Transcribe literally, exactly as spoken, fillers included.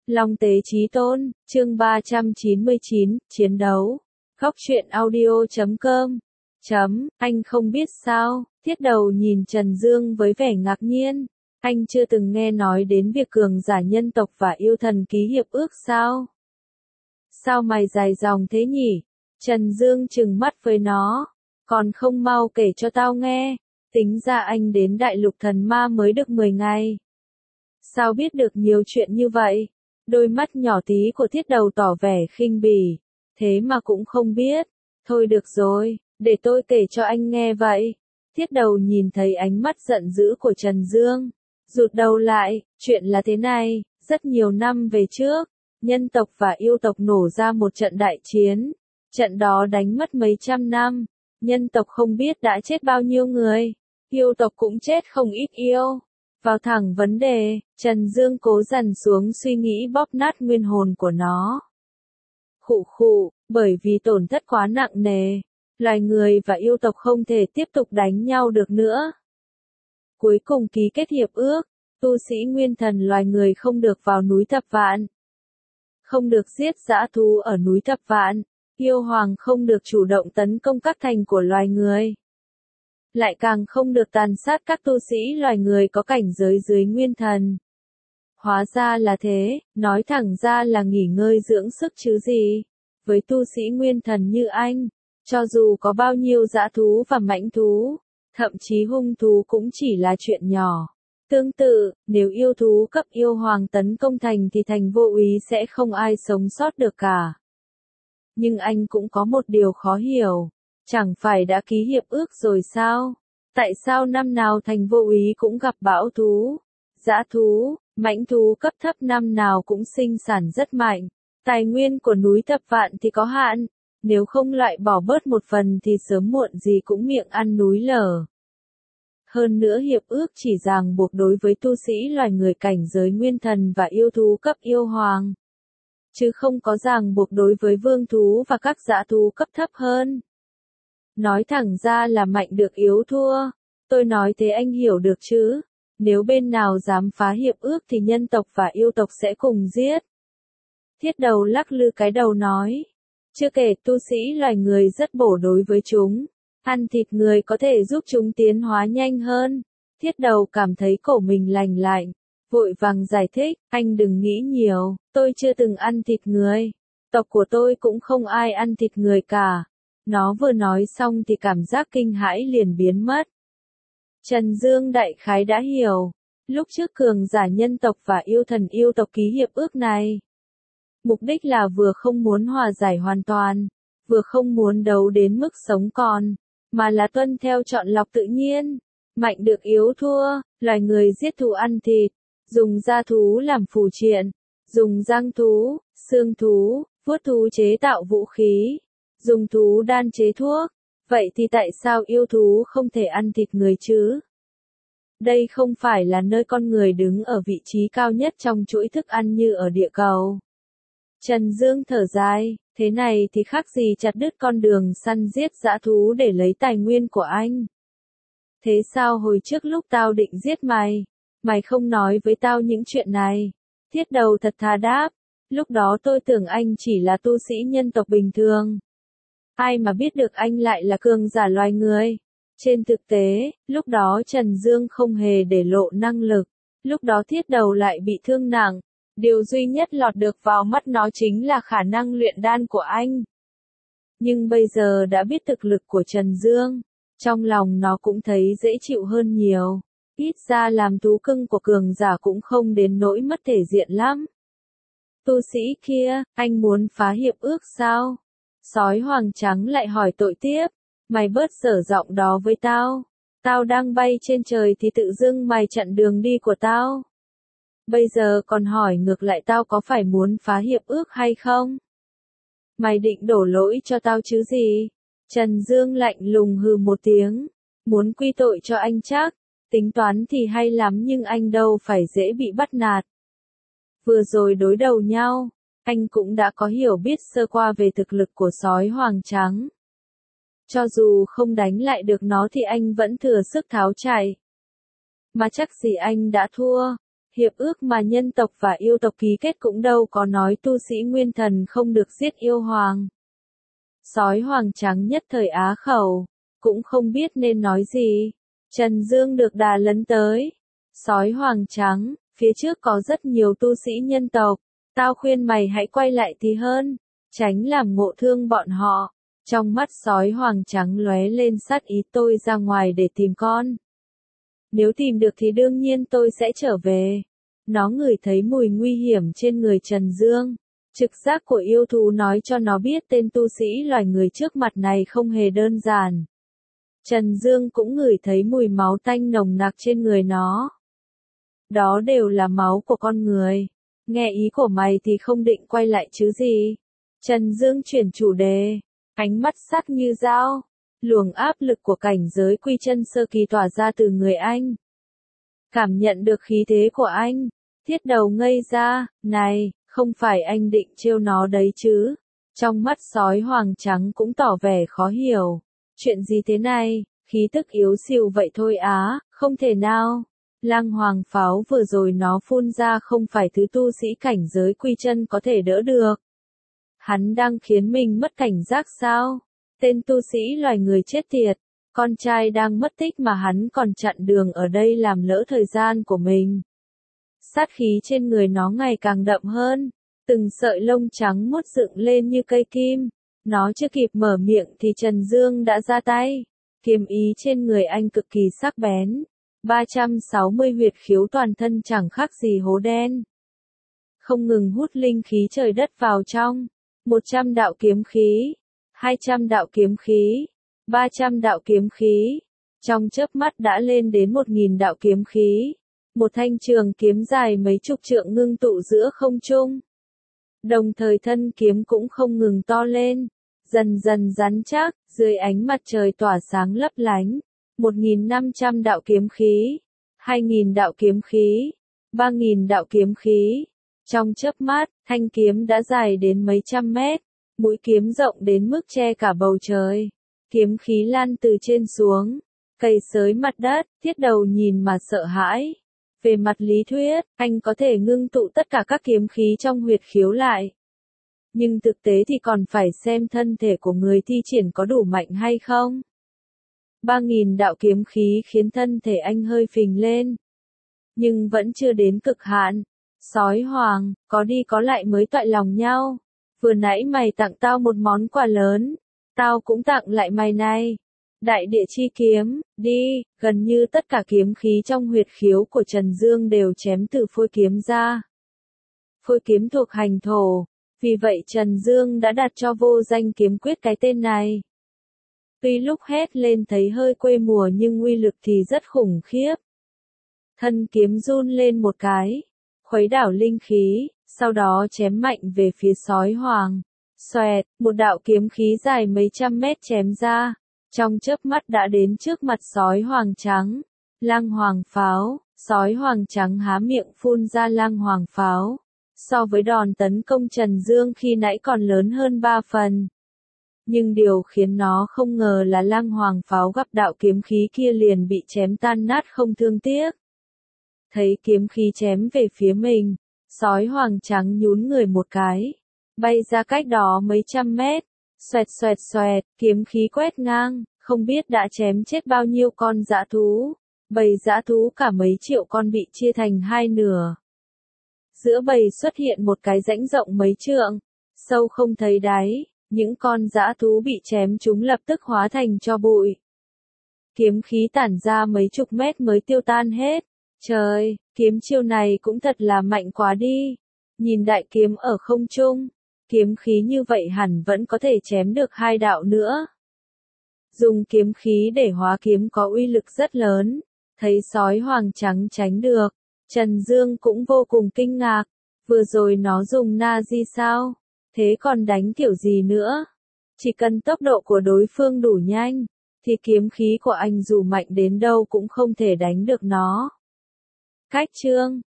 Long Tế Chí Tôn, chương ba trăm chín mươi chín, chiến đấu. Góc truyện audio chấm com. Chấm, anh không biết sao, Thiết Đầu nhìn Trần Dương với vẻ ngạc nhiên. Anh chưa từng nghe nói đến việc cường giả nhân tộc và yêu thần ký hiệp ước sao? Sao mày dài dòng thế nhỉ? Trần Dương trừng mắt với nó. Còn không mau kể cho tao nghe. Tính ra anh đến đại lục thần ma mới được mười ngày. Sao biết được nhiều chuyện như vậy? Đôi mắt nhỏ tí của Thiết Đầu tỏ vẻ khinh bỉ. Thế mà cũng không biết. Thôi được rồi, để tôi kể cho anh nghe vậy. Thiết Đầu nhìn thấy ánh mắt giận dữ của Trần Dương. Rụt đầu lại, chuyện là thế này, rất nhiều năm về trước, nhân tộc và yêu tộc nổ ra một trận đại chiến. Trận đó đánh mất mấy trăm năm, nhân tộc không biết đã chết bao nhiêu người, yêu tộc cũng chết không ít yêu. Vào thẳng vấn đề, Trần Dương cố dằn xuống suy nghĩ bóp nát nguyên hồn của nó. Khụ khụ, bởi vì tổn thất quá nặng nề, loài người và yêu tộc không thể tiếp tục đánh nhau được nữa. Cuối cùng ký kết hiệp ước, tu sĩ nguyên thần loài người không được vào núi Thập Vạn, không được giết dã thú ở núi Thập Vạn, yêu hoàng không được chủ động tấn công các thành của loài người. Lại càng không được tàn sát các tu sĩ loài người có cảnh giới dưới nguyên thần. Hóa ra là thế, nói thẳng ra là nghỉ ngơi dưỡng sức chứ gì. Với tu sĩ nguyên thần như anh, cho dù có bao nhiêu dã thú và mãnh thú, thậm chí hung thú cũng chỉ là chuyện nhỏ. Tương tự, nếu yêu thú cấp yêu hoàng tấn công thành thì thành vô úy sẽ không ai sống sót được cả. Nhưng anh cũng có một điều khó hiểu. Chẳng phải đã ký hiệp ước rồi sao? Tại sao năm nào thành vô úy cũng gặp bão thú, dã thú, mãnh thú cấp thấp năm nào cũng sinh sản rất mạnh? Tài nguyên của núi Thập Vạn thì có hạn, nếu không loại bỏ bớt một phần thì sớm muộn gì cũng miệng ăn núi lở. Hơn nữa hiệp ước chỉ ràng buộc đối với tu sĩ loài người cảnh giới nguyên thần và yêu thú cấp yêu hoàng, chứ không có ràng buộc đối với vương thú và các dã thú cấp thấp hơn. Nói thẳng ra là mạnh được yếu thua. Tôi nói thế anh hiểu được chứ? Nếu bên nào dám phá hiệp ước thì nhân tộc và yêu tộc sẽ cùng giết. Thiết Đầu lắc lư cái đầu nói. Chưa kể tu sĩ loài người rất bổ đối với chúng. Ăn thịt người có thể giúp chúng tiến hóa nhanh hơn. Thiết Đầu cảm thấy cổ mình lành lạnh. Vội vàng giải thích, anh đừng nghĩ nhiều, tôi chưa từng ăn thịt người. Tộc của tôi cũng không ai ăn thịt người cả. Nó vừa nói xong thì cảm giác kinh hãi liền biến mất. Trần Dương đại khái đã hiểu. Lúc trước cường giả nhân tộc và yêu thần yêu tộc ký hiệp ước này. Mục đích là vừa không muốn hòa giải hoàn toàn, vừa không muốn đấu đến mức sống còn, mà là tuân theo chọn lọc tự nhiên. Mạnh được yếu thua, loài người giết thú ăn thịt, dùng da thú làm phù triện, dùng răng thú, xương thú, vuốt thú chế tạo vũ khí, dùng thú đan chế thuốc. Vậy thì tại sao yêu thú không thể ăn thịt người chứ? Đây không phải là nơi con người đứng ở vị trí cao nhất trong chuỗi thức ăn như ở địa cầu. Trần Dương thở dài, thế này thì khác gì chặt đứt con đường săn giết dã thú để lấy tài nguyên của anh. Thế sao hồi trước lúc tao định giết mày, mày không nói với tao những chuyện này? Thiết Đầu thật thà đáp, lúc đó tôi tưởng anh chỉ là tu sĩ nhân tộc bình thường. Ai mà biết được anh lại là cường giả loài người. Trên thực tế, lúc đó Trần Dương không hề để lộ năng lực. Lúc đó Thiết Đầu lại bị thương nặng. Điều duy nhất lọt được vào mắt nó chính là khả năng luyện đan của anh. Nhưng bây giờ đã biết thực lực của Trần Dương, trong lòng nó cũng thấy dễ chịu hơn nhiều. Ít ra làm thú cưng của cường giả cũng không đến nỗi mất thể diện lắm. Tu sĩ kia, anh muốn phá hiệp ước sao? Sói hoàng trắng lại hỏi tội tiếp. Mày bớt dở giọng đó với tao. Tao đang bay trên trời thì tự dưng mày chặn đường đi của tao. Bây giờ còn hỏi ngược lại tao có phải muốn phá hiệp ước hay không? Mày định đổ lỗi cho tao chứ gì? Trần Dương lạnh lùng hừ một tiếng. Muốn quy tội cho anh chắc. Tính toán thì hay lắm nhưng anh đâu phải dễ bị bắt nạt. Vừa rồi đối đầu nhau, anh cũng đã có hiểu biết sơ qua về thực lực của sói hoàng trắng. Cho dù không đánh lại được nó thì anh vẫn thừa sức tháo chạy. Mà chắc gì anh đã thua. Hiệp ước mà nhân tộc và yêu tộc ký kết cũng đâu có nói tu sĩ nguyên thần không được giết yêu hoàng. Sói hoàng trắng nhất thời á khẩu, cũng không biết nên nói gì. Trần Dương được đà lấn tới. Sói hoàng trắng, phía trước có rất nhiều tu sĩ nhân tộc. Tao khuyên mày hãy quay lại thì hơn, tránh làm ngộ thương bọn họ. Trong mắt sói hoàng trắng lóe lên sát ý, tôi ra ngoài để tìm con. Nếu tìm được thì đương nhiên tôi sẽ trở về. Nó ngửi thấy mùi nguy hiểm trên người Trần Dương. Trực giác của yêu thú nói cho nó biết tên tu sĩ loài người trước mặt này không hề đơn giản. Trần Dương cũng ngửi thấy mùi máu tanh nồng nặc trên người nó. Đó đều là máu của con người. Nghe ý của mày thì không định quay lại chứ gì. Trần Dương chuyển chủ đề. Ánh mắt sắc như dao. Luồng áp lực của cảnh giới quy chân sơ kỳ tỏa ra từ người anh. Cảm nhận được khí thế của anh. Thiết đầu ngây ra. Này, không phải anh định trêu nó đấy chứ. Trong mắt sói hoàng trắng cũng tỏ vẻ khó hiểu. Chuyện gì thế này, khí tức yếu xìu vậy thôi á, không thể nào. Lang hoàng pháo vừa rồi nó phun ra không phải thứ tu sĩ cảnh giới quy chân có thể đỡ được. Hắn đang khiến mình mất cảnh giác sao? Tên tu sĩ loài người chết tiệt, con trai đang mất tích mà hắn còn chặn đường ở đây làm lỡ thời gian của mình. Sát khí trên người nó ngày càng đậm hơn, từng sợi lông trắng muốt dựng lên như cây kim. Nó chưa kịp mở miệng thì Trần Dương đã ra tay. Kiếm ý trên người anh cực kỳ sắc bén. ba trăm sáu mươi huyệt khiếu toàn thân chẳng khác gì hố đen. Không ngừng hút linh khí trời đất vào trong. một trăm đạo kiếm khí. hai trăm đạo kiếm khí. ba trăm đạo kiếm khí. Trong chớp mắt đã lên đến một nghìn đạo kiếm khí. Một thanh trường kiếm dài mấy chục trượng ngưng tụ giữa không trung. Đồng thời thân kiếm cũng không ngừng to lên. Dần dần rắn chắc, dưới ánh mặt trời tỏa sáng lấp lánh. một nghìn năm trăm đạo kiếm khí, hai nghìn đạo kiếm khí, ba nghìn đạo kiếm khí. Trong chớp mắt, thanh kiếm đã dài đến mấy trăm mét, mũi kiếm rộng đến mức che cả bầu trời. Kiếm khí lan từ trên xuống, cày xới mặt đất, Thiết đầu nhìn mà sợ hãi. Về mặt lý thuyết, anh có thể ngưng tụ tất cả các kiếm khí trong huyệt khiếu lại. Nhưng thực tế thì còn phải xem thân thể của người thi triển có đủ mạnh hay không. Ba nghìn đạo kiếm khí khiến thân thể anh hơi phình lên. Nhưng vẫn chưa đến cực hạn. Sói hoàng, có đi có lại mới toại lòng nhau. Vừa nãy mày tặng tao một món quà lớn. Tao cũng tặng lại mày này. Đại địa chi kiếm, đi, gần như tất cả kiếm khí trong huyệt khiếu của Trần Dương đều chém từ phôi kiếm ra. Phôi kiếm thuộc hành thổ. Vì vậy Trần Dương đã đặt cho vô danh kiếm quyết cái tên này. Tuy lúc hét lên thấy hơi quê mùa nhưng uy lực thì rất khủng khiếp. Thân kiếm run lên một cái, khuấy đảo linh khí, sau đó chém mạnh về phía sói hoàng. Xoẹt, một đạo kiếm khí dài mấy trăm mét chém ra, trong chớp mắt đã đến trước mặt sói hoàng trắng. Lang hoàng pháo, sói hoàng trắng há miệng phun ra lang hoàng pháo. So với đòn tấn công Trần Dương khi nãy còn lớn hơn ba phần. Nhưng điều khiến nó không ngờ là lang hoàng pháo gặp đạo kiếm khí kia liền bị chém tan nát không thương tiếc. Thấy kiếm khí chém về phía mình, sói hoàng trắng nhún người một cái, bay ra cách đó mấy trăm mét, xoẹt xoẹt xoẹt, kiếm khí quét ngang, không biết đã chém chết bao nhiêu con dã thú. Bầy dã thú cả mấy triệu con bị chia thành hai nửa. Giữa bầy xuất hiện một cái rãnh rộng mấy trượng, sâu không thấy đáy, những con dã thú bị chém chúng lập tức hóa thành tro bụi. Kiếm khí tản ra mấy chục mét mới tiêu tan hết. Trời, kiếm chiêu này cũng thật là mạnh quá đi. Nhìn đại kiếm ở không trung, kiếm khí như vậy hẳn vẫn có thể chém được hai đạo nữa. Dùng kiếm khí để hóa kiếm có uy lực rất lớn, thấy sói hoàng trắng tránh được. Trần Dương cũng vô cùng kinh ngạc, vừa rồi nó dùng na di sao, thế còn đánh kiểu gì nữa? Chỉ cần tốc độ của đối phương đủ nhanh, thì kiếm khí của anh dù mạnh đến đâu cũng không thể đánh được nó. Cách chương